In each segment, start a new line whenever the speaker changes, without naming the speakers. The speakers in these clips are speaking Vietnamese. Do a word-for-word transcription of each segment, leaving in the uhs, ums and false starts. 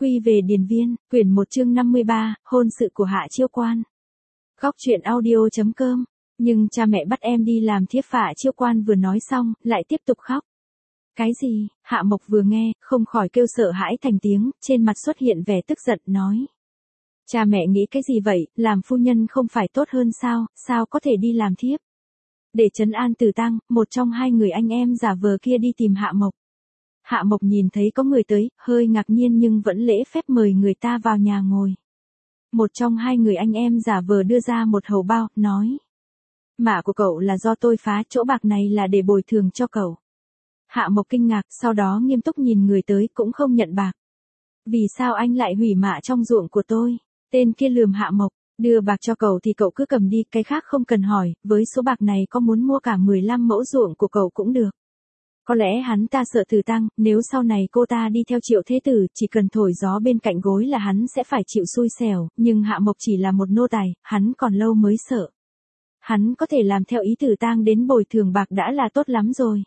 Quy về điền viên, quyển một chương năm mươi ba, hôn sự của Hạ Chiêu Quan. Góc truyện audio chấm com. Nhưng cha mẹ bắt em đi làm thiếp. Hạ Chiêu Quan vừa nói xong, lại tiếp tục khóc. Cái gì? Hạ Mộc vừa nghe, không khỏi kêu sợ hãi thành tiếng, trên mặt xuất hiện vẻ tức giận, nói. Cha mẹ nghĩ cái gì vậy, làm phu nhân không phải tốt hơn sao, sao có thể đi làm thiếp? Để trấn an Từ Tăng, một trong hai người anh em giả vờ kia đi tìm Hạ Mộc. Hạ Mộc nhìn thấy có người tới, hơi ngạc nhiên nhưng vẫn lễ phép mời người ta vào nhà ngồi. Một trong hai người anh em giả vờ đưa ra một hầu bao, nói. Mả của cậu là do tôi phá, chỗ bạc này là để bồi thường cho cậu. Hạ Mộc kinh ngạc, sau đó nghiêm túc nhìn người tới, cũng không nhận bạc. Vì sao anh lại hủy mạ trong ruộng của tôi? Tên kia lườm Hạ Mộc, đưa bạc cho cậu thì cậu cứ cầm đi, cái khác không cần hỏi, với số bạc này có muốn mua cả mười lăm mẫu ruộng của cậu cũng được. Có lẽ hắn ta sợ Từ Tăng, nếu sau này cô ta đi theo Triệu Thế Tử, chỉ cần thổi gió bên cạnh gối là hắn sẽ phải chịu xui xẻo, nhưng Hạ Mộc chỉ là một nô tài, hắn còn lâu mới sợ. Hắn có thể làm theo ý Từ Tăng đến bồi thường bạc đã là tốt lắm rồi.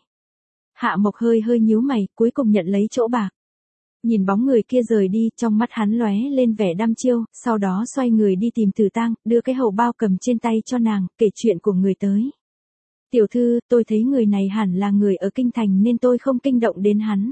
Hạ Mộc hơi hơi nhíu mày, cuối cùng nhận lấy chỗ bạc. Nhìn bóng người kia rời đi, trong mắt hắn lóe lên vẻ đăm chiêu, sau đó xoay người đi tìm Từ Tăng, đưa cái hầu bao cầm trên tay cho nàng, kể chuyện của người tới. Tiểu thư, tôi thấy người này hẳn là người ở kinh thành nên tôi không kinh động đến hắn.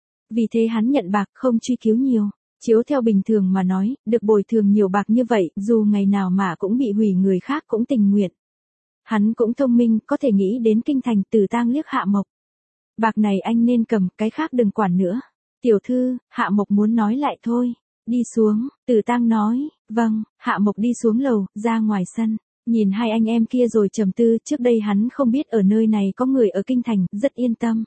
Vì thế hắn nhận bạc, không truy cứu nhiều. Chiếu theo bình thường mà nói, được bồi thường nhiều bạc như vậy, dù ngày nào mà cũng bị hủy người khác cũng tình nguyện. Hắn cũng thông minh, có thể nghĩ đến kinh thành. Từ Tăng liếc Hạ Mộc. Bạc này anh nên cầm, cái khác đừng quản nữa. Tiểu thư, Hạ Mộc muốn nói lại thôi. Đi xuống, Từ Tăng nói. Vâng. Hạ Mộc đi xuống lầu, ra ngoài sân. Nhìn hai anh em kia rồi trầm tư, trước đây hắn không biết ở nơi này có người ở kinh thành, rất yên tâm.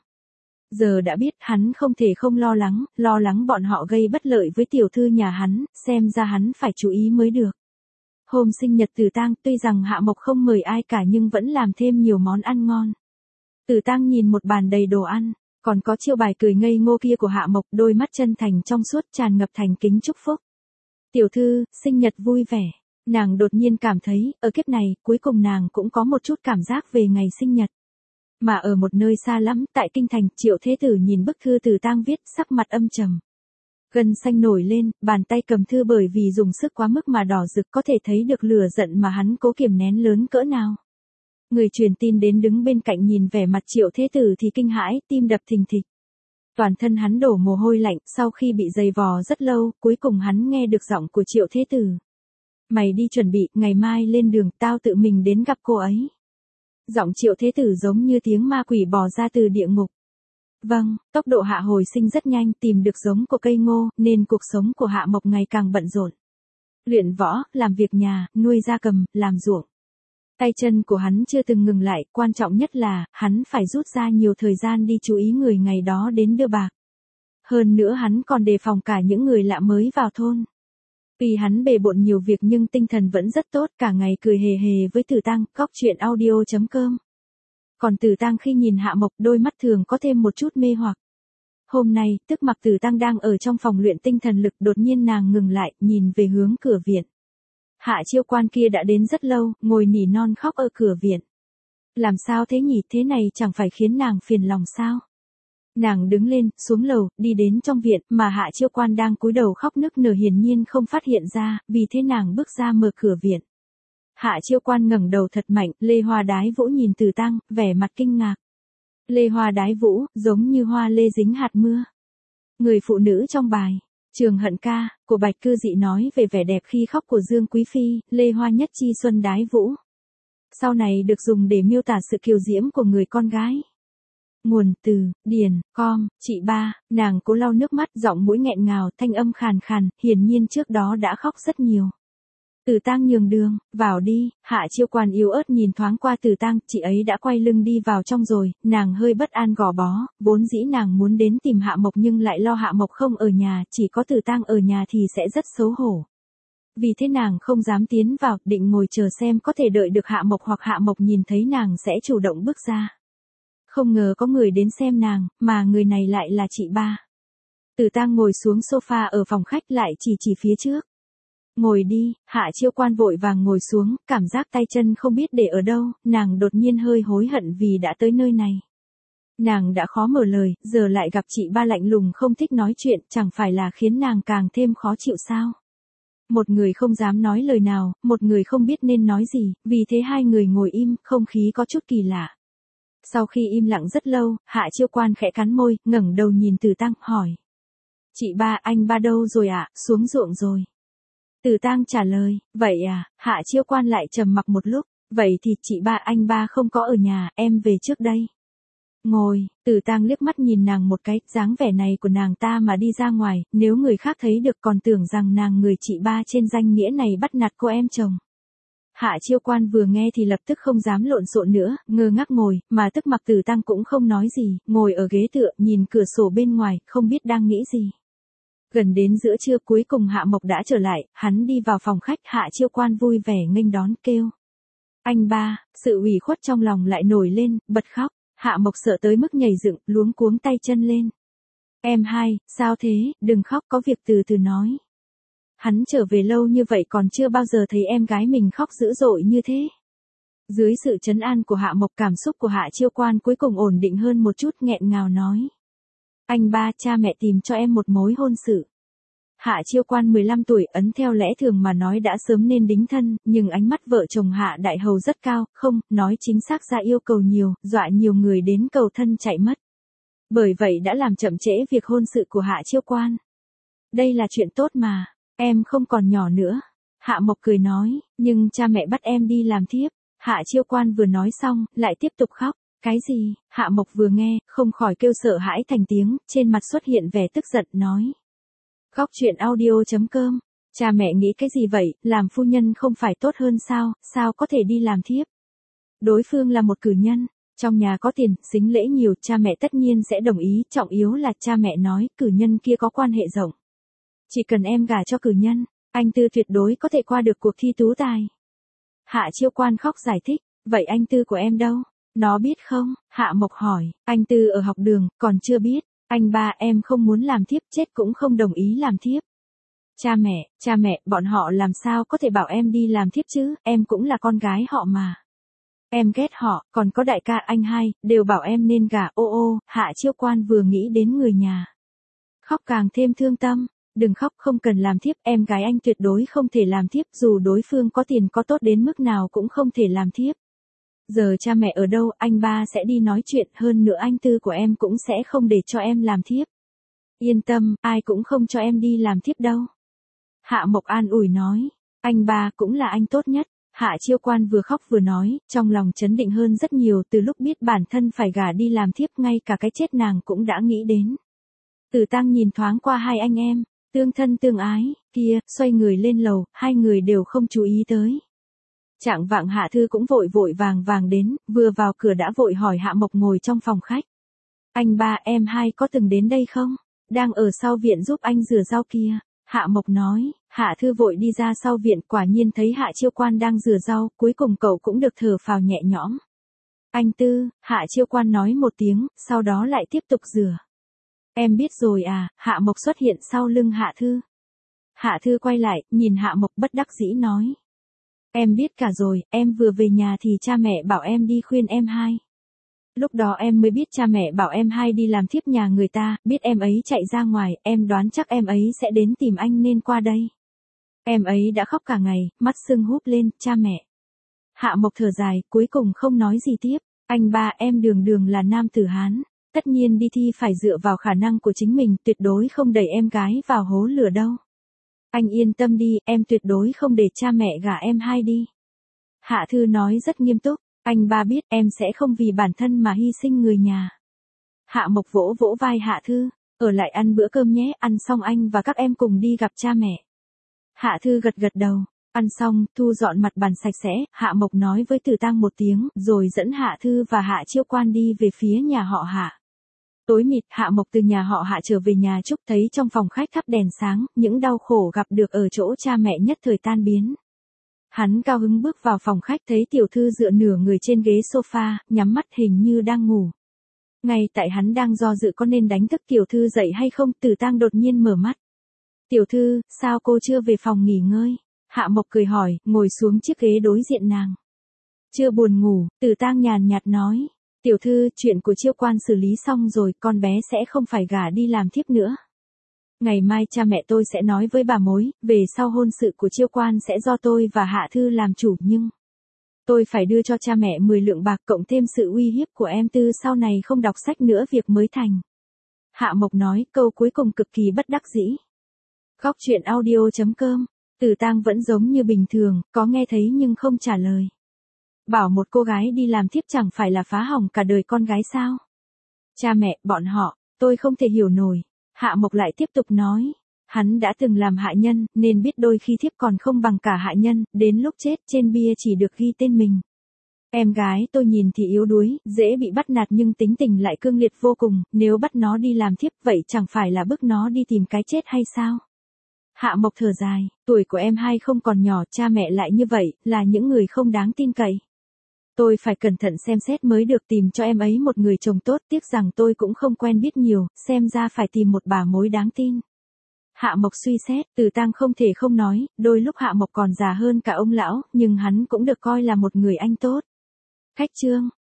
Giờ đã biết, hắn không thể không lo lắng, lo lắng bọn họ gây bất lợi với tiểu thư nhà hắn, xem ra hắn phải chú ý mới được. Hôm sinh nhật Từ Tăng, tuy rằng Hạ Mộc không mời ai cả nhưng vẫn làm thêm nhiều món ăn ngon. Từ Tăng nhìn một bàn đầy đồ ăn, còn có chiêu bài cười ngây ngô kia của Hạ Mộc, đôi mắt chân thành trong suốt tràn ngập thành kính chúc phúc. Tiểu thư, sinh nhật vui vẻ. Nàng đột nhiên cảm thấy, ở kiếp này, cuối cùng nàng cũng có một chút cảm giác về ngày sinh nhật. Mà ở một nơi xa lắm, tại kinh thành, Triệu Thế Tử nhìn bức thư Từ Tăng viết, sắc mặt âm trầm. Gân xanh nổi lên, bàn tay cầm thư bởi vì dùng sức quá mức mà đỏ rực, có thể thấy được lửa giận mà hắn cố kiềm nén lớn cỡ nào. Người truyền tin đến đứng bên cạnh nhìn vẻ mặt Triệu Thế Tử thì kinh hãi, tim đập thình thịch. Toàn thân hắn đổ mồ hôi lạnh, sau khi bị giày vò rất lâu, cuối cùng hắn nghe được giọng của Triệu Thế Tử. Mày đi chuẩn bị, ngày mai lên đường, tao tự mình đến gặp cô ấy. Giọng Triệu Thế Tử giống như tiếng ma quỷ bò ra từ địa ngục. Vâng, tốc độ Hạ hồi sinh rất nhanh, tìm được giống của cây ngô, nên cuộc sống của Hạ Mộc ngày càng bận rộn. Luyện võ, làm việc nhà, nuôi gia cầm, làm ruộng. Tay chân của hắn chưa từng ngừng lại, quan trọng nhất là, hắn phải rút ra nhiều thời gian đi chú ý người ngày đó đến đưa bạc. Hơn nữa hắn còn đề phòng cả những người lạ mới vào thôn. Vì hắn bề bộn nhiều việc nhưng tinh thần vẫn rất tốt, cả ngày cười hề hề với Từ Tăng. Góc truyện audio chấm com. Còn Từ Tăng khi nhìn Hạ Mộc, đôi mắt thường có thêm một chút mê hoặc. Hôm nay, tức mặc Từ Tăng đang ở trong phòng luyện tinh thần lực, đột nhiên nàng ngừng lại, nhìn về hướng cửa viện. Hạ Chiêu Quan kia đã đến rất lâu, ngồi nỉ non khóc ở cửa viện. Làm sao thế nhỉ, thế này chẳng phải khiến nàng phiền lòng sao? Nàng đứng lên, xuống lầu, đi đến trong viện, mà Hạ Chiêu Quan đang cúi đầu khóc nức nở hiển nhiên không phát hiện ra, vì thế nàng bước ra mở cửa viện. Hạ Chiêu Quan ngẩng đầu thật mạnh, Lê Hoa Đái Vũ nhìn Từ Tăng, vẻ mặt kinh ngạc. Lê Hoa Đái Vũ, giống như hoa lê dính hạt mưa. Người phụ nữ trong bài Trường Hận Ca của Bạch Cư Dị nói về vẻ đẹp khi khóc của Dương Quý Phi, Lê Hoa Nhất Chi Xuân Đái Vũ. Sau này được dùng để miêu tả sự kiều diễm của người con gái. Nguồn từ, điền, com, chị ba, nàng cố lau nước mắt, giọng mũi nghẹn ngào, thanh âm khàn khàn, hiển nhiên trước đó đã khóc rất nhiều. Từ Tăng nhường đường, vào đi. Hạ Chiêu Quan yếu ớt nhìn thoáng qua Từ Tăng, chị ấy đã quay lưng đi vào trong rồi, nàng hơi bất an gò bó, vốn dĩ nàng muốn đến tìm Hạ Mộc nhưng lại lo Hạ Mộc không ở nhà, chỉ có Từ Tăng ở nhà thì sẽ rất xấu hổ. Vì thế nàng không dám tiến vào, định ngồi chờ xem có thể đợi được Hạ Mộc hoặc Hạ Mộc nhìn thấy nàng sẽ chủ động bước ra. Không ngờ có người đến xem nàng, mà người này lại là chị ba. Từ Tăng ngồi xuống sofa ở phòng khách lại chỉ chỉ phía trước. Ngồi đi. Hạ Chiêu Quan vội vàng ngồi xuống, cảm giác tay chân không biết để ở đâu, nàng đột nhiên hơi hối hận vì đã tới nơi này. Nàng đã khó mở lời, giờ lại gặp chị ba lạnh lùng không thích nói chuyện, chẳng phải là khiến nàng càng thêm khó chịu sao? Một người không dám nói lời nào, một người không biết nên nói gì, vì thế hai người ngồi im, không khí có chút kỳ lạ. Sau khi im lặng rất lâu, Hạ Chiêu Quan khẽ cắn môi, ngẩng đầu nhìn Từ Tang, hỏi. Chị ba, anh ba đâu rồi ạ, à? Xuống ruộng rồi. Từ Tang trả lời, vậy à, Hạ Chiêu Quan lại trầm mặc một lúc, vậy thì chị ba anh ba không có ở nhà, em về trước đây. Ngồi, Từ Tang liếc mắt nhìn nàng một cái, dáng vẻ này của nàng ta mà đi ra ngoài, nếu người khác thấy được còn tưởng rằng nàng người chị ba trên danh nghĩa này bắt nạt cô em chồng. Hạ Chiêu Quan vừa nghe thì lập tức không dám lộn xộn nữa, ngơ ngác ngồi, mà tức mặc Từ Tang cũng không nói gì, ngồi ở ghế tựa, nhìn cửa sổ bên ngoài, không biết đang nghĩ gì. Gần đến giữa trưa cuối cùng Hạ Mộc đã trở lại, hắn đi vào phòng khách, Hạ Chiêu Quan vui vẻ nghênh đón kêu. Anh ba, sự ủy khuất trong lòng lại nổi lên, bật khóc. Hạ Mộc sợ tới mức nhảy dựng, luống cuống tay chân lên. Em hai, sao thế, đừng khóc, có việc từ từ nói. Hắn trở về lâu như vậy còn chưa bao giờ thấy em gái mình khóc dữ dội như thế. Dưới sự trấn an của Hạ Mộc, cảm xúc của Hạ Chiêu Quan cuối cùng ổn định hơn một chút, nghẹn ngào nói. Anh ba, cha mẹ tìm cho em một mối hôn sự. Hạ Chiêu Quan mười lăm tuổi, ấn theo lẽ thường mà nói đã sớm nên đính thân, nhưng ánh mắt vợ chồng Hạ Đại Hầu rất cao, không, nói chính xác ra yêu cầu nhiều, dọa nhiều người đến cầu thân chạy mất. Bởi vậy đã làm chậm trễ việc hôn sự của Hạ Chiêu Quan. Đây là chuyện tốt mà, em không còn nhỏ nữa. Hạ Mộc cười nói, nhưng cha mẹ bắt em đi làm thiếp. Hạ Chiêu Quan vừa nói xong, lại tiếp tục khóc. Cái gì? Hạ Mộc vừa nghe, không khỏi kêu sợ hãi thành tiếng, trên mặt xuất hiện vẻ tức giận, nói. Khóc chuyện audio chấm com. Cha mẹ nghĩ cái gì vậy, làm phu nhân không phải tốt hơn sao, sao có thể đi làm thiếp? Đối phương là một cử nhân, trong nhà có tiền, sính lễ nhiều, cha mẹ tất nhiên sẽ đồng ý, trọng yếu là cha mẹ nói, cử nhân kia có quan hệ rộng. Chỉ cần em gả cho cử nhân, anh Tư tuyệt đối có thể qua được cuộc thi tú tài. Hạ Chiêu Quan khóc giải thích, vậy anh Tư của em đâu? Nó biết không? Hạ Mộc hỏi, anh Tư ở học đường, còn chưa biết. Anh ba, em không muốn làm thiếp, chết cũng không đồng ý làm thiếp. Cha mẹ, cha mẹ, bọn họ làm sao có thể bảo em đi làm thiếp chứ, em cũng là con gái họ mà. Em ghét họ, còn có đại ca anh hai, đều bảo em nên gả. Ô ô, Hạ Chiêu Quan vừa nghĩ đến người nhà. Khóc càng thêm thương tâm, đừng khóc, không cần làm thiếp, em gái anh tuyệt đối không thể làm thiếp, dù đối phương có tiền có tốt đến mức nào cũng không thể làm thiếp. Giờ cha mẹ ở đâu, anh ba sẽ đi nói chuyện, hơn nữa anh Tư của em cũng sẽ không để cho em làm thiếp. Yên tâm, ai cũng không cho em đi làm thiếp đâu. Hạ Mộc an ủi nói, anh ba cũng là anh tốt nhất. Hạ Chiêu Quan vừa khóc vừa nói, trong lòng chấn định hơn rất nhiều, từ lúc biết bản thân phải gả đi làm thiếp, ngay cả cái chết nàng cũng đã nghĩ đến. Từ Tang nhìn thoáng qua hai anh em, tương thân tương ái, kia, xoay người lên lầu, hai người đều không chú ý tới. Trạng vạng Hạ Thư cũng vội vội vàng vàng đến, vừa vào cửa đã vội hỏi Hạ Mộc ngồi trong phòng khách. Anh ba, em hai có từng đến đây không? Đang ở sau viện giúp anh rửa rau kia. Hạ Mộc nói, Hạ Thư vội đi ra sau viện, quả nhiên thấy Hạ Chiêu Quan đang rửa rau, cuối cùng cậu cũng được thở phào nhẹ nhõm. Anh Tư, Hạ Chiêu Quan nói một tiếng, sau đó lại tiếp tục rửa. Em biết rồi à, Hạ Mộc xuất hiện sau lưng Hạ Thư. Hạ Thư quay lại, nhìn Hạ Mộc bất đắc dĩ nói. Em biết cả rồi, em vừa về nhà thì cha mẹ bảo em đi khuyên em hai. Lúc đó em mới biết cha mẹ bảo em hai đi làm thiếp nhà người ta, biết em ấy chạy ra ngoài, em đoán chắc em ấy sẽ đến tìm anh nên qua đây. Em ấy đã khóc cả ngày, mắt sưng húp lên, cha mẹ. Hạ Mộc thở dài, cuối cùng không nói gì tiếp, anh ba, em đường đường là nam tử Hán, tất nhiên đi thi phải dựa vào khả năng của chính mình, tuyệt đối không đẩy em gái vào hố lửa đâu. Anh yên tâm đi, em tuyệt đối không để cha mẹ gả em hai đi. Hạ Thư nói rất nghiêm túc, anh ba biết em sẽ không vì bản thân mà hy sinh người nhà. Hạ Mộc vỗ vỗ vai Hạ Thư, ở lại ăn bữa cơm nhé, ăn xong anh và các em cùng đi gặp cha mẹ. Hạ Thư gật gật đầu, ăn xong, thu dọn mặt bàn sạch sẽ, Hạ Mộc nói với Từ Tang một tiếng, rồi dẫn Hạ Thư và Hạ Chiêu Quan đi về phía nhà họ Hạ. Tối mịt, Hạ Mộc từ nhà họ Hạ trở về nhà Trúc, thấy trong phòng khách thắp đèn sáng, những đau khổ gặp được ở chỗ cha mẹ nhất thời tan biến. Hắn cao hứng bước vào phòng khách, thấy tiểu thư dựa nửa người trên ghế sofa, nhắm mắt hình như đang ngủ. Ngay tại hắn đang do dự có nên đánh thức tiểu thư dậy hay không, Từ Tang đột nhiên mở mắt. Tiểu thư, sao cô chưa về phòng nghỉ ngơi? Hạ Mộc cười hỏi, ngồi xuống chiếc ghế đối diện nàng. Chưa buồn ngủ, Từ Tang nhàn nhạt nói. Tiểu thư, chuyện của Chiêu Quan xử lý xong rồi, con bé sẽ không phải gả đi làm thiếp nữa. Ngày mai cha mẹ tôi sẽ nói với bà mối, về sau hôn sự của Chiêu Quan sẽ do tôi và Hạ Thư làm chủ nhưng... Tôi phải đưa cho cha mẹ mười lượng bạc cộng thêm sự uy hiếp của em Tư sau này không đọc sách nữa việc mới thành. Hạ Mộc nói, câu cuối cùng cực kỳ bất đắc dĩ. Góc truyện audio chấm com, Tử Tang vẫn giống như bình thường, có nghe thấy nhưng không trả lời. Bảo một cô gái đi làm thiếp chẳng phải là phá hỏng cả đời con gái sao? Cha mẹ, bọn họ, tôi không thể hiểu nổi. Hạ Mộc lại tiếp tục nói. Hắn đã từng làm hạ nhân, nên biết đôi khi thiếp còn không bằng cả hạ nhân, đến lúc chết trên bia chỉ được ghi tên mình. Em gái tôi nhìn thì yếu đuối, dễ bị bắt nạt nhưng tính tình lại cương liệt vô cùng, nếu bắt nó đi làm thiếp vậy chẳng phải là bức nó đi tìm cái chết hay sao? Hạ Mộc thở dài, tuổi của em hai không còn nhỏ, cha mẹ lại như vậy, là những người không đáng tin cậy. Tôi phải cẩn thận xem xét mới được tìm cho em ấy một người chồng tốt, tiếc rằng tôi cũng không quen biết nhiều, xem ra phải tìm một bà mối đáng tin. Hạ Mộc suy xét, Tử Tang không thể không nói, đôi lúc Hạ Mộc còn già hơn cả ông lão, nhưng hắn cũng được coi là một người anh tốt. Khách trương.